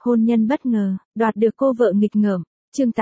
Hôn nhân bất ngờ, đoạt được cô vợ nghịch ngợm. Chương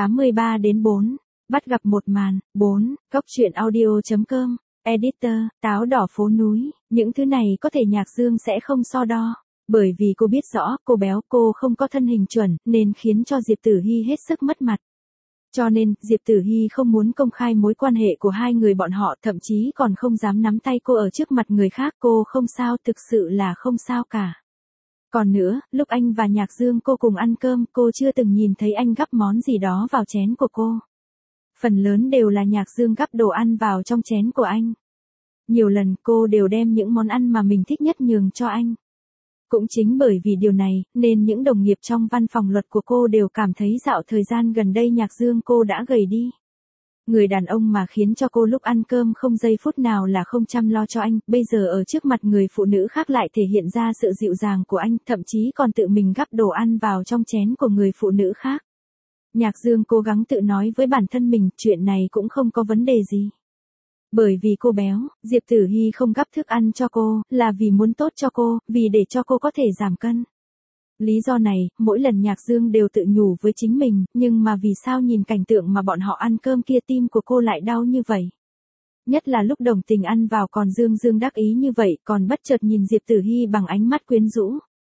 83-4. Bắt gặp một màn. 4. Góc truyện audio.com. Editor, táo đỏ phố núi. Những thứ này có thể Nhạc Dương sẽ không so đo. Bởi vì cô biết rõ, cô béo, cô không có thân hình chuẩn, nên khiến cho Diệp Tử Hy hết sức mất mặt. Cho nên, Diệp Tử Hy không muốn công khai mối quan hệ của hai người bọn họ, thậm chí còn không dám nắm tay cô ở trước mặt người khác. Cô không sao, thực sự là không sao cả. Còn nữa, lúc anh và Nhạc Dương cô cùng ăn cơm, cô chưa từng nhìn thấy anh gắp món gì đó vào chén của cô. Phần lớn đều là Nhạc Dương gắp đồ ăn vào trong chén của anh. Nhiều lần cô đều đem những món ăn mà mình thích nhất nhường cho anh. Cũng chính bởi vì điều này, nên những đồng nghiệp trong văn phòng luật của cô đều cảm thấy dạo thời gian gần đây Nhạc Dương cô đã gầy đi. Người đàn ông mà khiến cho cô lúc ăn cơm không giây phút nào là không chăm lo cho anh, bây giờ ở trước mặt người phụ nữ khác lại thể hiện ra sự dịu dàng của anh, thậm chí còn tự mình gắp đồ ăn vào trong chén của người phụ nữ khác. Nhạc Dương cố gắng tự nói với bản thân mình, chuyện này cũng không có vấn đề gì. Bởi vì cô béo, Diệp Tử Hy không gắp thức ăn cho cô, là vì muốn tốt cho cô, vì để cho cô có thể giảm cân. Lý do này, mỗi lần Nhạc Dương đều tự nhủ với chính mình, nhưng mà vì sao nhìn cảnh tượng mà bọn họ ăn cơm kia tim của cô lại đau như vậy? Nhất là lúc Đồng Tình ăn vào còn Dương đắc ý như vậy, còn bất chợt nhìn Diệp Tử Hy bằng ánh mắt quyến rũ.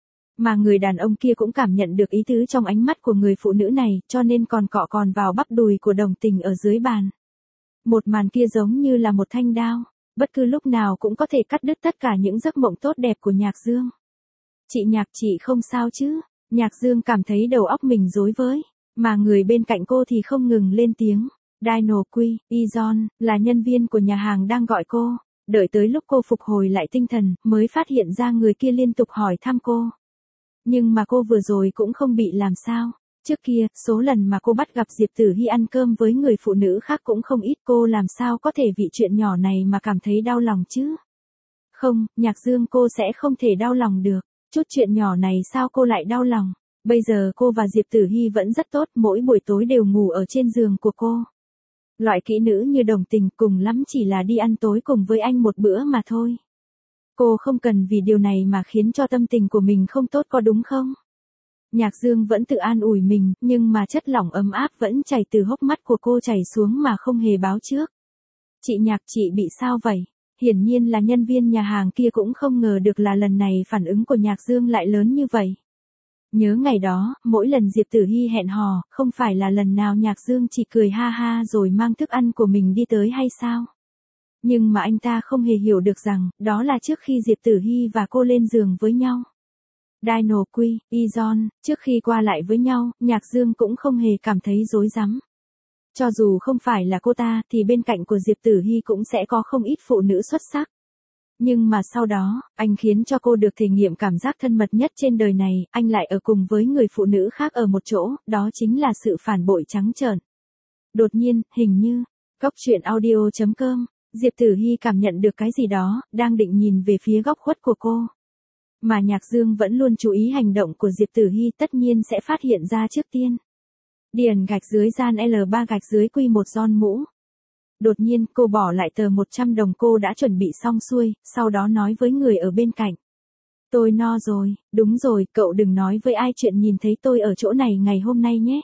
Mà người đàn ông kia cũng cảm nhận được ý tứ trong ánh mắt của người phụ nữ này, cho nên còn cọ còn vào bắp đùi của Đồng Tình ở dưới bàn. Một màn kia giống như là một thanh đao, bất cứ lúc nào cũng có thể cắt đứt tất cả những giấc mộng tốt đẹp của Nhạc Dương. Chị Nhạc, chị không sao chứ? Nhạc Dương cảm thấy đầu óc mình rối với, mà người bên cạnh cô thì không ngừng lên tiếng. Dino Quy, Izon, là nhân viên của nhà hàng đang gọi cô. Đợi tới lúc cô phục hồi lại tinh thần, mới phát hiện ra người kia liên tục hỏi thăm cô. Nhưng mà cô vừa rồi cũng không bị làm sao. Trước kia, số lần mà cô bắt gặp Diệp Tử Hy ăn cơm với người phụ nữ khác cũng không ít, cô làm sao có thể vì chuyện nhỏ này mà cảm thấy đau lòng chứ? Không, Nhạc Dương cô sẽ không thể đau lòng được. Chút chuyện nhỏ này sao cô lại đau lòng? Bây giờ cô và Diệp Tử Hy vẫn rất tốt, mỗi buổi tối đều ngủ ở trên giường của cô. Loại kỹ nữ như Đồng Tình cùng lắm chỉ là đi ăn tối cùng với anh một bữa mà thôi. Cô không cần vì điều này mà khiến cho tâm tình của mình không tốt có đúng không? Nhạc Dương vẫn tự an ủi mình, nhưng mà chất lỏng ấm áp vẫn chảy từ hốc mắt của cô chảy xuống mà không hề báo trước. Chị Nhạc, chị bị sao vậy? Hiển nhiên là nhân viên nhà hàng kia cũng không ngờ được là lần này phản ứng của Nhạc Dương lại lớn như vậy. Nhớ ngày đó, mỗi lần Diệp Tử Hy hẹn hò, không phải là lần nào Nhạc Dương chỉ cười ha ha rồi mang thức ăn của mình đi tới hay sao? Nhưng mà anh ta không hề hiểu được rằng, đó là trước khi Diệp Tử Hy và cô lên giường với nhau. Dino Quy, Izon, trước khi qua lại với nhau, Nhạc Dương cũng không hề cảm thấy rối rắm. Cho dù không phải là cô ta, thì bên cạnh của Diệp Tử Hy cũng sẽ có không ít phụ nữ xuất sắc. Nhưng mà sau đó, anh khiến cho cô được thể nghiệm cảm giác thân mật nhất trên đời này, anh lại ở cùng với người phụ nữ khác ở một chỗ, đó chính là sự phản bội trắng trợn. Đột nhiên, hình như, góc truyện audio.com, Diệp Tử Hy cảm nhận được cái gì đó, đang định nhìn về phía góc khuất của cô. Mà Nhạc Dương vẫn luôn chú ý hành động của Diệp Tử Hy, tất nhiên sẽ phát hiện ra trước tiên. Điền gạch dưới gian L3 gạch dưới Q1 giòn mũ. Đột nhiên cô bỏ lại tờ 100 đồng cô đã chuẩn bị xong xuôi, sau đó nói với người ở bên cạnh. Tôi no rồi, đúng rồi, cậu đừng nói với ai chuyện nhìn thấy tôi ở chỗ này ngày hôm nay nhé.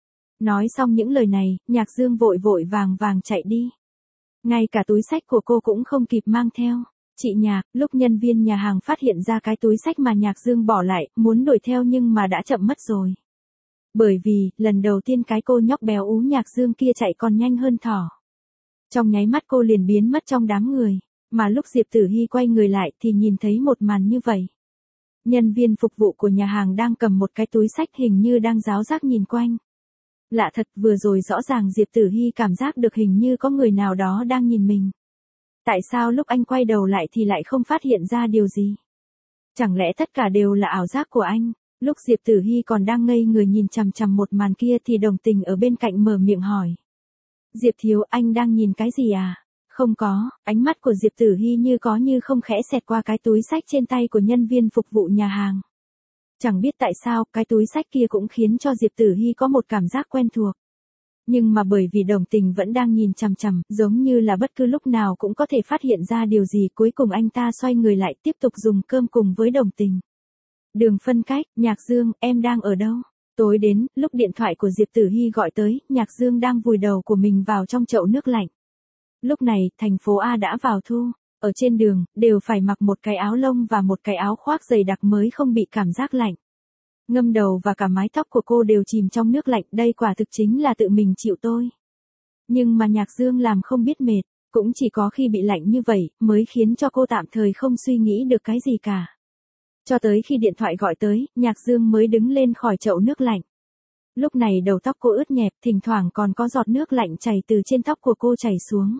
Nói xong những lời này, Nhạc Dương vội vàng chạy đi. Ngay cả túi xách của cô cũng không kịp mang theo. Chị Nhạc, lúc nhân viên nhà hàng phát hiện ra cái túi xách mà Nhạc Dương bỏ lại, muốn đuổi theo nhưng mà đã chậm mất rồi. Bởi vì, lần đầu tiên cái cô nhóc béo ú Nhạc Dương kia chạy còn nhanh hơn thỏ. Trong nháy mắt cô liền biến mất trong đám người, mà lúc Diệp Tử Hy quay người lại thì nhìn thấy một màn như vậy. Nhân viên phục vụ của nhà hàng đang cầm một cái túi xách hình như đang ráo rác nhìn quanh. Lạ thật, vừa rồi rõ ràng Diệp Tử Hy cảm giác được hình như có người nào đó đang nhìn mình. Tại sao lúc anh quay đầu lại thì lại không phát hiện ra điều gì? Chẳng lẽ tất cả đều là ảo giác của anh? Lúc Diệp Tử Hy còn đang ngây người nhìn chằm chằm một màn kia thì Đồng Tình ở bên cạnh mở miệng hỏi. Diệp thiếu, anh đang nhìn cái gì à? Không có, ánh mắt của Diệp Tử Hy như có như không khẽ xẹt qua cái túi xách trên tay của nhân viên phục vụ nhà hàng. Chẳng biết tại sao, cái túi xách kia cũng khiến cho Diệp Tử Hy có một cảm giác quen thuộc. Nhưng mà bởi vì Đồng Tình vẫn đang nhìn chằm chằm, giống như là bất cứ lúc nào cũng có thể phát hiện ra điều gì, cuối cùng anh ta xoay người lại tiếp tục dùng cơm cùng với Đồng Tình. Đường phân cách, Nhạc Dương, em đang ở đâu? Tối đến, lúc điện thoại của Diệp Tử Hy gọi tới, Nhạc Dương đang vùi đầu của mình vào trong chậu nước lạnh. Lúc này, thành phố A đã vào thu. Ở trên đường, đều phải mặc một cái áo lông và một cái áo khoác dày đặc mới không bị cảm giác lạnh. Ngâm đầu và cả mái tóc của cô đều chìm trong nước lạnh, đây quả thực chính là tự mình chịu tôi. Nhưng mà Nhạc Dương làm không biết mệt, cũng chỉ có khi bị lạnh như vậy, mới khiến cho cô tạm thời không suy nghĩ được cái gì cả. Cho tới khi điện thoại gọi tới, Nhạc Dương mới đứng lên khỏi chậu nước lạnh. Lúc này đầu tóc cô ướt nhẹp, thỉnh thoảng còn có giọt nước lạnh chảy từ trên tóc của cô chảy xuống.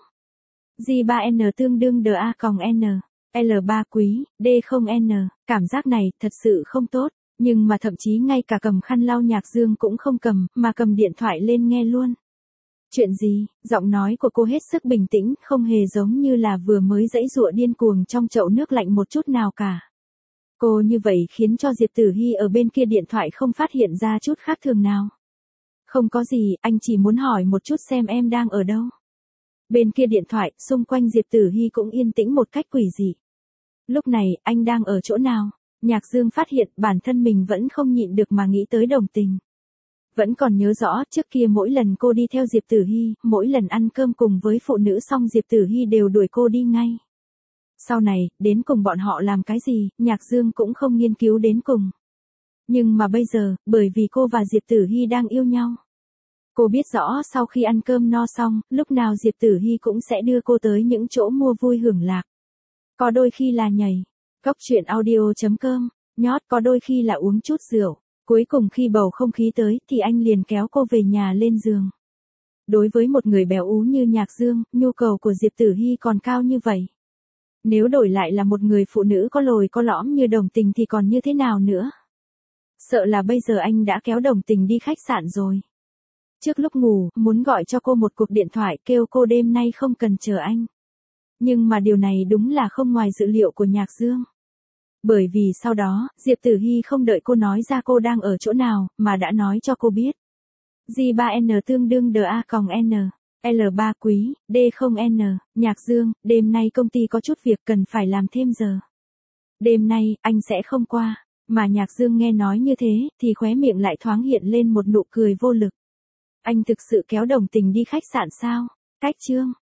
J3N tương đương DA-N, L3 quý, D0N, cảm giác này thật sự không tốt, nhưng mà thậm chí ngay cả cầm khăn lau Nhạc Dương cũng không cầm, mà cầm điện thoại lên nghe luôn. Chuyện gì? Giọng nói của cô hết sức bình tĩnh, không hề giống như là vừa mới giãy giụa điên cuồng trong chậu nước lạnh một chút nào cả. Cô như vậy khiến cho Diệp Tử Hy ở bên kia điện thoại không phát hiện ra chút khác thường nào. Không có gì, anh chỉ muốn hỏi một chút xem em đang ở đâu. Bên kia điện thoại, xung quanh Diệp Tử Hy cũng yên tĩnh một cách quỷ dị. Lúc này, anh đang ở chỗ nào? Nhạc Dương phát hiện bản thân mình vẫn không nhịn được mà nghĩ tới Đồng Tình. Vẫn còn nhớ rõ, trước kia mỗi lần cô đi theo Diệp Tử Hy, mỗi lần ăn cơm cùng với phụ nữ xong Diệp Tử Hy đều đuổi cô đi ngay. Sau này, đến cùng bọn họ làm cái gì, Nhạc Dương cũng không nghiên cứu đến cùng. Nhưng mà bây giờ, bởi vì cô và Diệp Tử Hy đang yêu nhau. Cô biết rõ sau khi ăn cơm no xong, lúc nào Diệp Tử Hy cũng sẽ đưa cô tới những chỗ mua vui hưởng lạc. Có đôi khi là nhảy, cóc truyện audio.com, nhót, có đôi khi là uống chút rượu. Cuối cùng khi bầu không khí tới thì anh liền kéo cô về nhà lên giường. Đối với một người béo ú như Nhạc Dương, nhu cầu của Diệp Tử Hy còn cao như vậy. Nếu đổi lại là một người phụ nữ có lồi có lõm như Đồng Tình thì còn như thế nào nữa? Sợ là bây giờ anh đã kéo Đồng Tình đi khách sạn rồi. Trước lúc ngủ, muốn gọi cho cô một cuộc điện thoại kêu cô đêm nay không cần chờ anh. Nhưng mà điều này đúng là không ngoài dự liệu của Nhạc Dương. Bởi vì sau đó, Diệp Tử Hy không đợi cô nói ra cô đang ở chỗ nào, mà đã nói cho cô biết. J3N tương đương DA-N, L3 quý, D0N, Nhạc Dương, đêm nay công ty có chút việc cần phải làm thêm giờ. Đêm nay, anh sẽ không qua. Mà Nhạc Dương nghe nói như thế, thì khóe miệng lại thoáng hiện lên một nụ cười vô lực. Anh thực sự kéo Đồng Tình đi khách sạn sao? Cách chương.